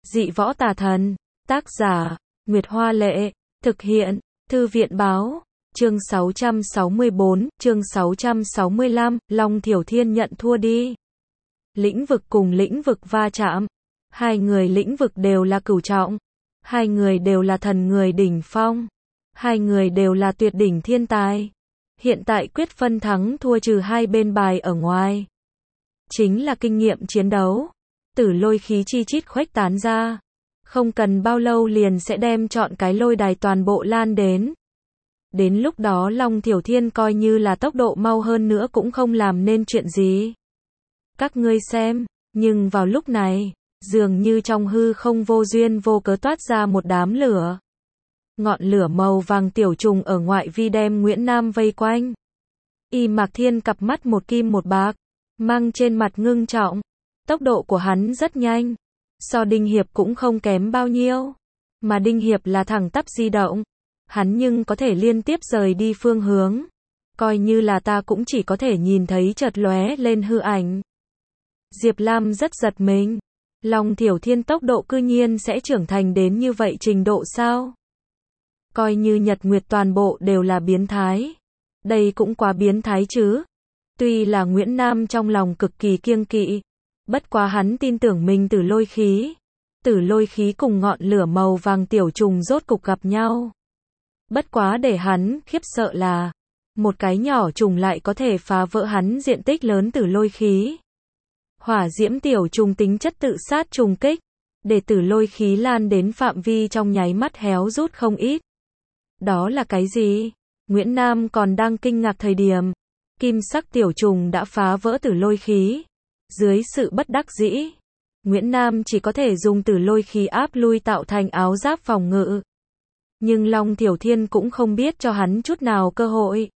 Dị võ tà thần. Tác giả, Nguyệt Hoa Lệ. Thực hiện, Thư viện Báo. Chương 664, chương 665, Long Thiểu Thiên nhận thua đi. Lĩnh vực cùng lĩnh vực va chạm. Hai người lĩnh vực đều là cửu trọng. Hai người đều là thần người đỉnh phong. Hai người đều là tuyệt đỉnh thiên tài. Hiện tại quyết phân thắng thua trừ hai bên bài ở ngoài. Chính là kinh nghiệm chiến đấu. Tử lôi khí chi chít khuếch tán ra. Không cần bao lâu liền sẽ đem chọn cái lôi đài toàn bộ lan đến. Đến lúc đó Long Thiểu Thiên coi như là tốc độ mau hơn nữa cũng không làm nên chuyện gì. Các ngươi xem, nhưng vào lúc này, dường như trong hư không vô duyên vô cớ toát ra một đám lửa. Ngọn lửa màu vàng tiểu trùng ở ngoại vi đem Nguyễn Nam vây quanh. Y Mạc Thiên cặp mắt một kim một bạc, mang trên mặt ngưng trọng. Tốc độ của hắn rất nhanh. So Đinh Hiệp cũng không kém bao nhiêu. Mà Đinh Hiệp là thẳng tắp di động. Hắn nhưng có thể liên tiếp rời đi phương hướng. Coi như là ta cũng chỉ có thể nhìn thấy chợt lóe lên hư ảnh. Diệp Lam rất giật mình. Long Thiểu Thiên tốc độ cư nhiên sẽ trưởng thành đến như vậy trình độ sao? Coi như Nhật Nguyệt toàn bộ đều là biến thái. Đây cũng quá biến thái chứ. Tuy là Nguyễn Nam trong lòng cực kỳ kiêng kỵ. Bất quá hắn tin tưởng mình tử lôi khí. Tử lôi khí cùng ngọn lửa màu vàng tiểu trùng rốt cục gặp nhau. Bất quá để hắn khiếp sợ là, một cái nhỏ trùng lại có thể phá vỡ hắn diện tích lớn tử lôi khí. Hỏa diễm tiểu trùng tính chất tự sát trùng kích, để tử lôi khí lan đến phạm vi trong nháy mắt héo rút không ít. Đó là cái gì? Nguyễn Nam còn đang kinh ngạc thời điểm, kim sắc tiểu trùng đã phá vỡ tử lôi khí. Dưới sự bất đắc dĩ, Nguyễn Nam chỉ có thể dùng tử lôi khí áp lui tạo thành áo giáp phòng ngự. Nhưng Long Thiểu Thiên cũng không biết cho hắn chút nào cơ hội.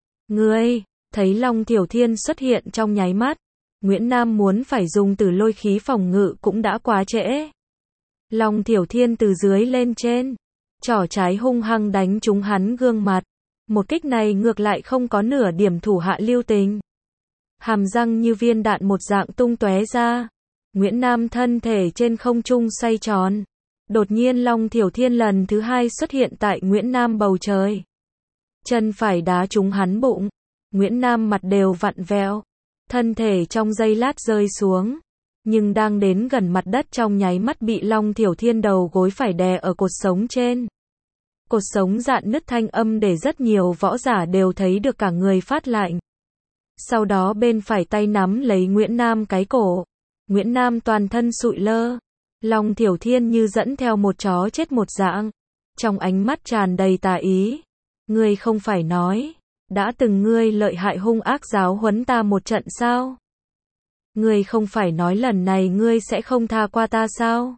Ngươi, thấy Long Thiểu Thiên xuất hiện trong nháy mắt, Nguyễn Nam muốn phải dùng tử lôi khí phòng ngự cũng đã quá trễ. Long Thiểu Thiên từ dưới lên trên, trỏ trái hung hăng đánh trúng hắn gương mặt. Một kích này ngược lại không có nửa điểm thủ hạ lưu tình. Hàm răng như viên đạn một dạng tung tóe ra. Nguyễn Nam thân thể trên không trung xoay tròn. Đột nhiên Long Thiểu Thiên lần thứ hai xuất hiện tại Nguyễn Nam bầu trời. Chân phải đá trúng hắn bụng. Nguyễn Nam mặt đều vặn vẹo. Thân thể trong giây lát rơi xuống. Nhưng đang đến gần mặt đất trong nháy mắt bị Long Thiểu Thiên đầu gối phải đè ở cột sống trên. Cột sống dạn nứt thanh âm để rất nhiều võ giả đều thấy được cả người phát lạnh. Sau đó bên phải tay nắm lấy Nguyễn Nam cái cổ. Nguyễn Nam toàn thân sụi lơ. Long Thiểu Thiên như dẫn theo một chó chết một dạng. Trong ánh mắt tràn đầy tà ý. Ngươi không phải nói, đã từng ngươi lợi hại hung ác giáo huấn ta một trận sao? Ngươi không phải nói lần này ngươi sẽ không tha qua ta sao?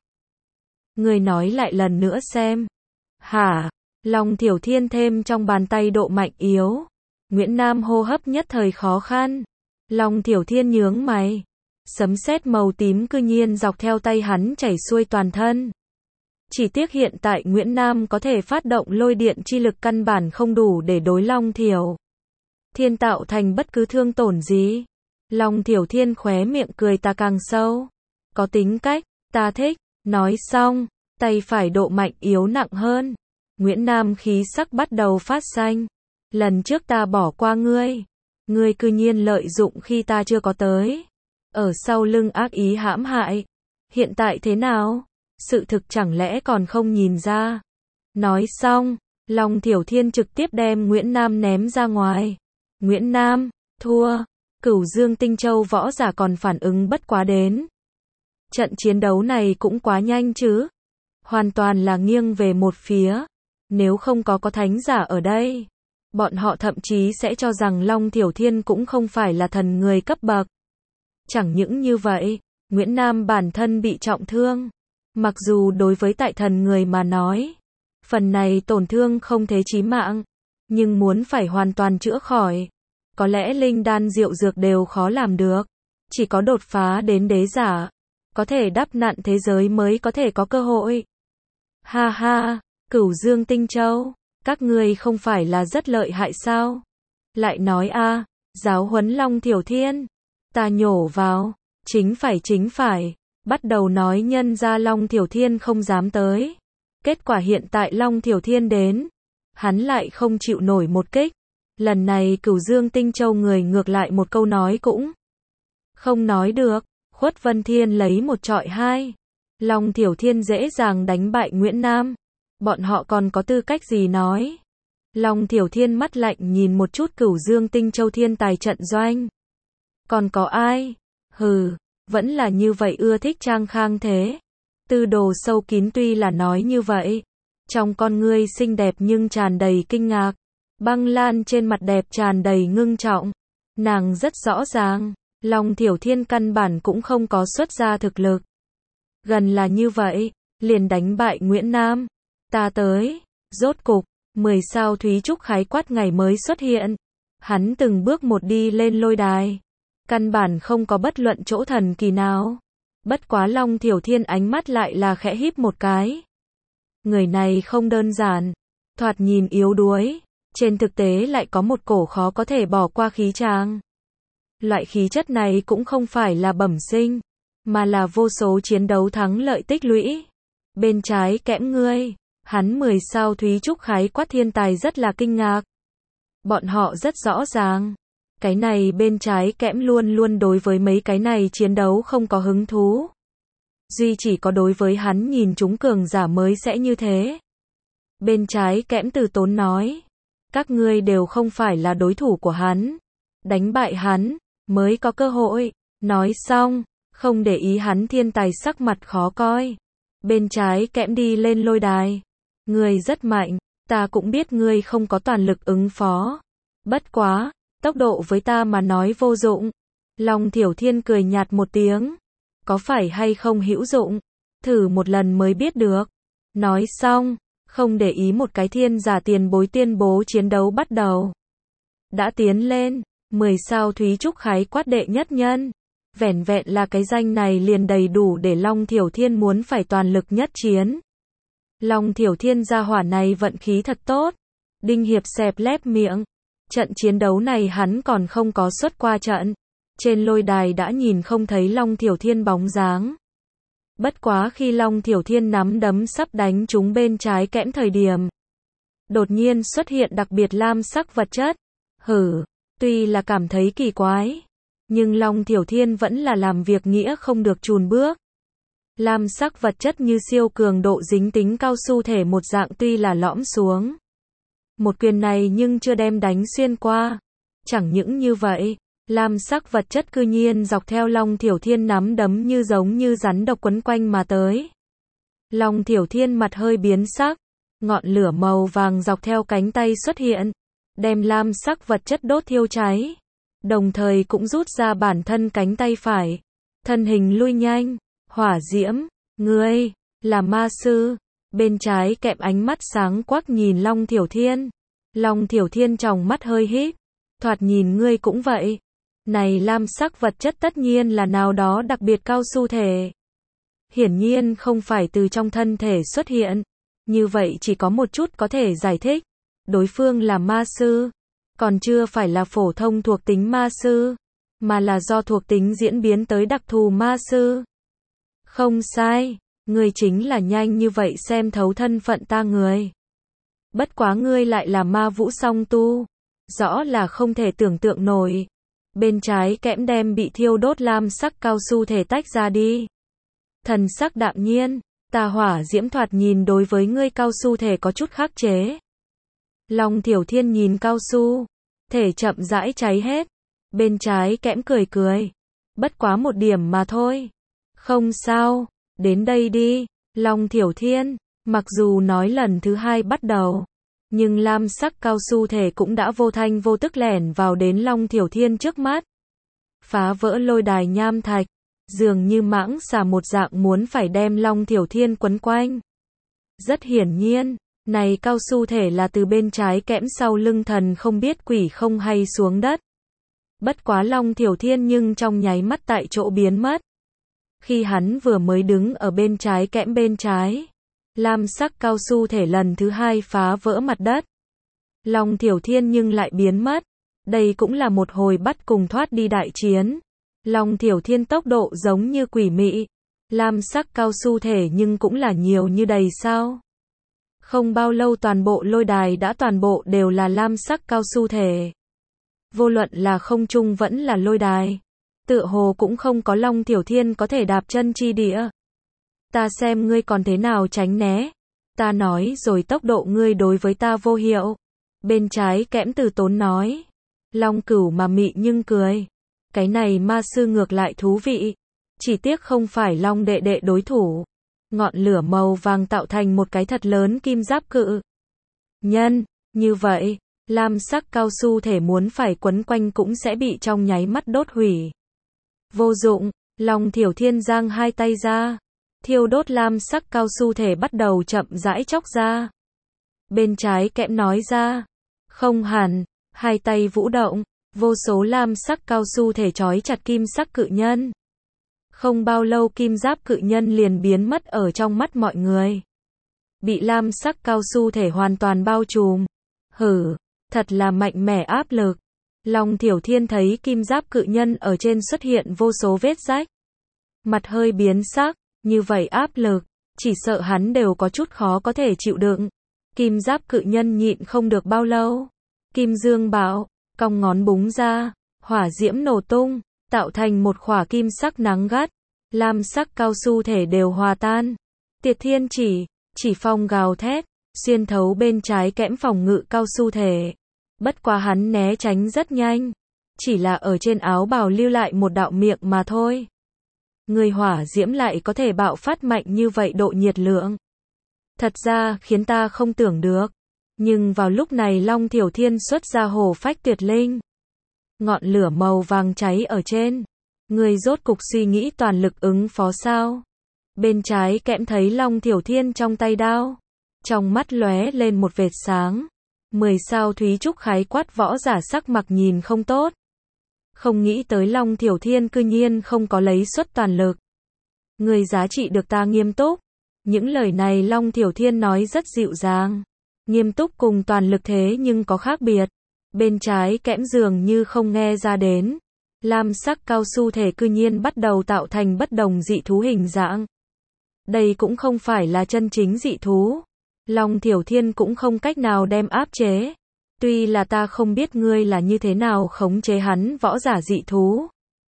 Ngươi nói lại lần nữa xem. Hả? Long Thiểu Thiên thêm trong bàn tay độ mạnh yếu. Nguyễn Nam hô hấp nhất thời khó khăn. Long Thiểu Thiên nhướng mày. Sấm sét màu tím cư nhiên dọc theo tay hắn chảy xuôi toàn thân. Chỉ tiếc hiện tại Nguyễn Nam có thể phát động lôi điện chi lực căn bản không đủ để đối Long Thiểu Thiên tạo thành bất cứ thương tổn gì. Long Thiểu Thiên khóe miệng cười ta càng sâu. Có tính cách, ta thích. Nói xong, tay phải độ mạnh yếu nặng hơn. Nguyễn Nam khí sắc bắt đầu phát xanh. Lần trước ta bỏ qua ngươi. Ngươi cư nhiên lợi dụng khi ta chưa có tới. Ở sau lưng ác ý hãm hại. Hiện tại thế nào? Sự thực chẳng lẽ còn không nhìn ra? Nói xong, Long Thiểu Thiên trực tiếp đem Nguyễn Nam ném ra ngoài. Nguyễn Nam, thua. Cửu Dương Tinh Châu võ giả còn phản ứng bất quá đến. Trận chiến đấu này cũng quá nhanh chứ. Hoàn toàn là nghiêng về một phía. Nếu không có thánh giả ở đây, bọn họ thậm chí sẽ cho rằng Long Thiểu Thiên cũng không phải là thần người cấp bậc. Chẳng những như vậy, Nguyễn Nam bản thân bị trọng thương. Mặc dù đối với tại thần người mà nói, phần này tổn thương không thế chí mạng, nhưng muốn phải hoàn toàn chữa khỏi, có lẽ linh đan diệu dược đều khó làm được. Chỉ có đột phá đến đế giả, có thể đắp nặn thế giới mới có thể có cơ hội. Ha ha, Cửu Dương Tinh Châu, các ngươi không phải là rất lợi hại sao? Lại nói a, giáo huấn Long Thiểu Thiên. Ta nhổ vào, chính phải. bắt đầu nói nhân ra Long Thiểu Thiên không dám tới. Kết quả hiện tại Long Thiểu Thiên đến, hắn lại không chịu nổi một kích. Lần này Cửu Dương Tinh Châu người ngược lại một câu nói cũng không nói được. Khuất Vân Thiên lấy 1 chọi 2. Long Thiểu Thiên dễ dàng đánh bại Nguyễn Nam. Bọn họ còn có tư cách gì nói. Long Thiểu Thiên mắt lạnh nhìn một chút Cửu Dương Tinh Châu thiên tài trận doanh. Còn có ai? Hừ, vẫn là như vậy ưa thích trang khang thế. Tư đồ sâu kín tuy là nói như vậy. Trong con ngươi xinh đẹp nhưng tràn đầy kinh ngạc. Băng Lan trên mặt đẹp tràn đầy ngưng trọng. Nàng rất rõ ràng, Long Thiểu Thiên căn bản cũng không có xuất ra thực lực. Gần là như vậy, liền đánh bại Nguyễn Nam. Ta tới, rốt cục, 10 sao Thúy Trúc khái quát ngày mới xuất hiện. Hắn từng bước một đi lên lôi đài. Căn bản không có bất luận chỗ thần kỳ nào. Bất quá Long Thiểu Thiên ánh mắt lại là khẽ híp một cái. Người này không đơn giản, thoạt nhìn yếu đuối, trên thực tế lại có một cổ khó có thể bỏ qua khí tràng. Loại khí chất này cũng không phải là bẩm sinh, mà là vô số chiến đấu thắng lợi tích lũy. Bên trái kẽm ngươi, hắn 10 sao Thúy Trúc khái quát thiên tài rất là kinh ngạc. Bọn họ rất rõ ràng, cái này bên trái kẽm luôn luôn đối với mấy cái này chiến đấu không có hứng thú. Duy chỉ có đối với hắn nhìn chúng cường giả mới sẽ như thế. Bên trái kẽm từ tốn nói, các ngươi đều không phải là đối thủ của hắn. Đánh bại hắn, mới có cơ hội. Nói xong, không để ý hắn thiên tài sắc mặt khó coi. Bên trái kẽm đi lên lôi đài. Ngươi rất mạnh, ta cũng biết ngươi không có toàn lực ứng phó. Bất quá, tốc độ với ta mà nói vô dụng. Long Thiểu Thiên cười nhạt một tiếng. Có phải hay không hữu dụng? Thử một lần mới biết được. Nói xong, không để ý một cái thiên giả tiền bối tuyên bố chiến đấu bắt đầu. Đã tiến lên, 10 sao Thúy Trúc khái quát đệ nhất nhân. Vẻn vẹn là cái danh này liền đầy đủ để Long Thiểu Thiên muốn phải toàn lực nhất chiến. Long Thiểu Thiên gia hỏa này vận khí thật tốt. Đinh Hiệp xẹp lép miệng. Trận chiến đấu này hắn còn không có xuất qua trận. Trên lôi đài đã nhìn không thấy Long Thiểu Thiên bóng dáng. Bất quá khi Long Thiểu Thiên nắm đấm sắp đánh trúng bên trái kẽm thời điểm. Đột nhiên xuất hiện đặc biệt lam sắc vật chất. Tuy là cảm thấy kỳ quái. Nhưng Long Thiểu Thiên vẫn là làm việc nghĩa không được chùn bước. Lam sắc vật chất như siêu cường độ dính tính cao su thể một dạng tuy là lõm xuống. Một quyền này nhưng chưa đem đánh xuyên qua. Chẳng những như vậy, lam sắc vật chất cư nhiên dọc theo Long Thiểu Thiên nắm đấm như giống như rắn độc quấn quanh mà tới. Long Thiểu Thiên mặt hơi biến sắc, ngọn lửa màu vàng dọc theo cánh tay xuất hiện, đem lam sắc vật chất đốt thiêu cháy, đồng thời cũng rút ra bản thân cánh tay phải, thân hình lui nhanh, hỏa diễm, ngươi, là ma sư. Bên trái kẹp ánh mắt sáng quắc nhìn Long Thiểu Thiên. Long Thiểu Thiên tròng mắt hơi híp, thoạt nhìn ngươi cũng vậy. Này lam sắc vật chất tất nhiên là nào đó đặc biệt cao su thể. Hiển nhiên không phải từ trong thân thể xuất hiện. Như vậy chỉ có một chút có thể giải thích. Đối phương là ma sư. Còn chưa phải là phổ thông thuộc tính ma sư. Mà là do thuộc tính diễn biến tới đặc thù ma sư. Không sai. Ngươi chính là nhanh như vậy xem thấu thân phận ta người. Bất quá ngươi lại là ma vũ song tu. Rõ là không thể tưởng tượng nổi. Bên trái kẽm đem bị thiêu đốt lam sắc cao su thể tách ra đi. Thần sắc đạm nhiên, tà hỏa diễm thoạt nhìn đối với ngươi cao su thể có chút khắc chế. Long Thiểu Thiên nhìn cao su, thể chậm rãi cháy hết. Bên trái kẽm cười cười. Bất quá một điểm mà thôi. Không sao, đến đây đi. Long Thiểu Thiên, mặc dù nói lần thứ 2 bắt đầu. Nhưng lam sắc cao su thể cũng đã vô thanh vô tức lẻn vào đến Long Thiểu Thiên trước mắt. Phá vỡ lôi đài nham thạch, dường như mãng xà một dạng muốn phải đem Long Thiểu Thiên quấn quanh. Rất hiển nhiên, này cao su thể là từ bên trái kẽm sau lưng thần không biết quỷ không hay xuống đất. Bất quá Long Thiểu Thiên nhưng trong nháy mắt tại chỗ biến mất. Khi hắn vừa mới đứng ở bên trái kẽm bên trái, lam sắc cao su thể lần thứ 2 phá vỡ mặt đất. Long Thiểu Thiên nhưng lại biến mất. Đây cũng là một hồi bắt cùng thoát đi đại chiến. Long Thiểu Thiên tốc độ giống như quỷ mị. Lam sắc cao su thể nhưng cũng là nhiều như đầy sao? Không bao lâu toàn bộ lôi đài đã toàn bộ đều là lam sắc cao su thể. Vô luận là không trung vẫn là lôi đài. Tựa hồ cũng không có Long Tiểu Thiên có thể đạp chân chi địa. Ta xem ngươi còn thế nào tránh né. Ta nói rồi tốc độ ngươi đối với ta vô hiệu. Bên trái kẽm Từ Tốn nói. Long Cửu mà mị nhưng cười. Cái này ma sư ngược lại thú vị. Chỉ tiếc không phải Long đệ đệ đối thủ. Ngọn lửa màu vàng tạo thành một cái thật lớn kim giáp cự nhân. Như vậy, lam sắc cao su thể muốn phải quấn quanh cũng sẽ bị trong nháy mắt đốt hủy. Vô dụng, Long Tiểu Thiên giang hai tay ra. Thiêu đốt lam sắc cao su thể bắt đầu chậm rãi chóc ra. Bên trái kẽm nói ra. Không hẳn, hai tay vũ động, vô số lam sắc cao su thể trói chặt kim sắc cự nhân. Không bao lâu kim giáp cự nhân liền biến mất ở trong mắt mọi người. Bị lam sắc cao su thể hoàn toàn bao trùm. Hử, thật là mạnh mẽ áp lực. Long Tiểu Thiên thấy kim giáp cự nhân ở trên xuất hiện vô số vết rách. Mặt hơi biến sắc, như vậy áp lực, chỉ sợ hắn đều có chút khó có thể chịu đựng. Kim giáp cự nhân nhịn không được bao lâu. Kim dương bạo, cong ngón búng ra, hỏa diễm nổ tung, tạo thành một khỏa kim sắc nắng gắt. Lam sắc cao su thể đều hòa tan. Tiệt Thiên chỉ phong gào thét, xuyên thấu bên trái kẽm phòng ngự cao su thể. Bất quá hắn né tránh rất nhanh, chỉ là ở trên áo bào lưu lại một đạo miệng mà thôi. Người hỏa diễm lại có thể bạo phát mạnh như vậy độ nhiệt lượng. Thật ra khiến ta không tưởng được. Nhưng vào lúc này Long Tiểu Thiên xuất ra hổ phách tuyệt linh. Ngọn lửa màu vàng cháy ở trên. Người rốt cục suy nghĩ toàn lực ứng phó sao? Bên trái kẽm thấy Long Tiểu Thiên trong tay đao. Trong mắt lóe lên một vệt sáng. 10 sao Thúy Trúc khái quát võ giả sắc mặt nhìn không tốt. Không nghĩ tới Long Tiểu Thiên cư nhiên không có lấy xuất toàn lực. Người giá trị được ta nghiêm túc. Những lời này Long Tiểu Thiên nói rất dịu dàng. Nghiêm túc cùng toàn lực thế nhưng có khác biệt. Bên trái kẽm dường như không nghe ra đến. Lam sắc cao su thể cư nhiên bắt đầu tạo thành bất đồng dị thú hình dạng. Đây cũng không phải là chân chính dị thú. Long Tiểu Thiên cũng không cách nào đem áp chế. Tuy là ta không biết ngươi là như thế nào khống chế hắn võ giả dị thú.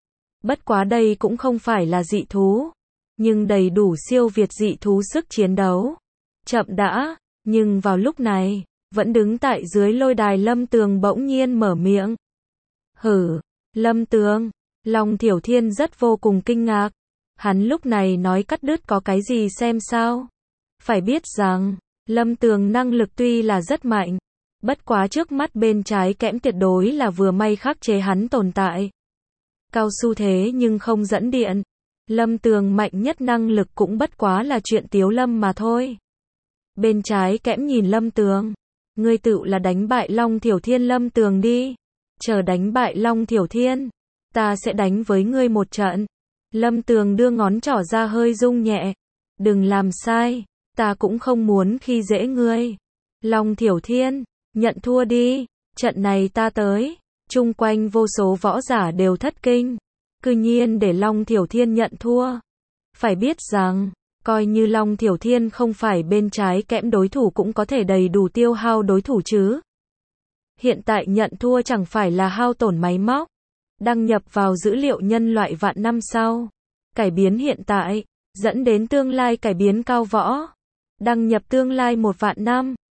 Bất quá đây cũng không phải là dị thú. Nhưng đầy đủ siêu việt dị thú sức chiến đấu. Chậm đã, nhưng vào lúc này, vẫn đứng tại dưới lôi đài Lâm Tường bỗng nhiên mở miệng. Hử, Lâm Tường, Long Tiểu Thiên rất vô cùng kinh ngạc. Hắn lúc này nói cắt đứt có cái gì xem sao. Phải biết rằng, Lâm Tường năng lực tuy là rất mạnh. Bất quá trước mắt bên trái kẽm tuyệt đối là vừa may khắc chế hắn tồn tại. Cao su thế nhưng không dẫn điện. Lâm Tường mạnh nhất năng lực cũng bất quá là chuyện Tiếu Lâm mà thôi. Bên trái kẽm nhìn Lâm Tường. Ngươi tự là đánh bại Long Tiểu Thiên Lâm Tường đi. Chờ đánh bại Long Tiểu Thiên. Ta sẽ đánh với ngươi một trận. Lâm Tường đưa ngón trỏ ra hơi rung nhẹ. Đừng làm sai. Ta cũng không muốn khi dễ ngươi. Long Tiểu Thiên, nhận thua đi. Trận này ta tới. Chung quanh vô số võ giả đều thất kinh. Cư nhiên để Long Tiểu Thiên nhận thua. Phải biết rằng, coi như Long Tiểu Thiên không phải bên trái kẽm đối thủ cũng có thể đầy đủ tiêu hao đối thủ chứ. Hiện tại nhận thua chẳng phải là hao tổn máy móc. Đăng nhập vào dữ liệu nhân loại vạn năm sau. Cải biến hiện tại, dẫn đến tương lai cải biến cao võ. Đăng nhập tương lai 1 vạn năm.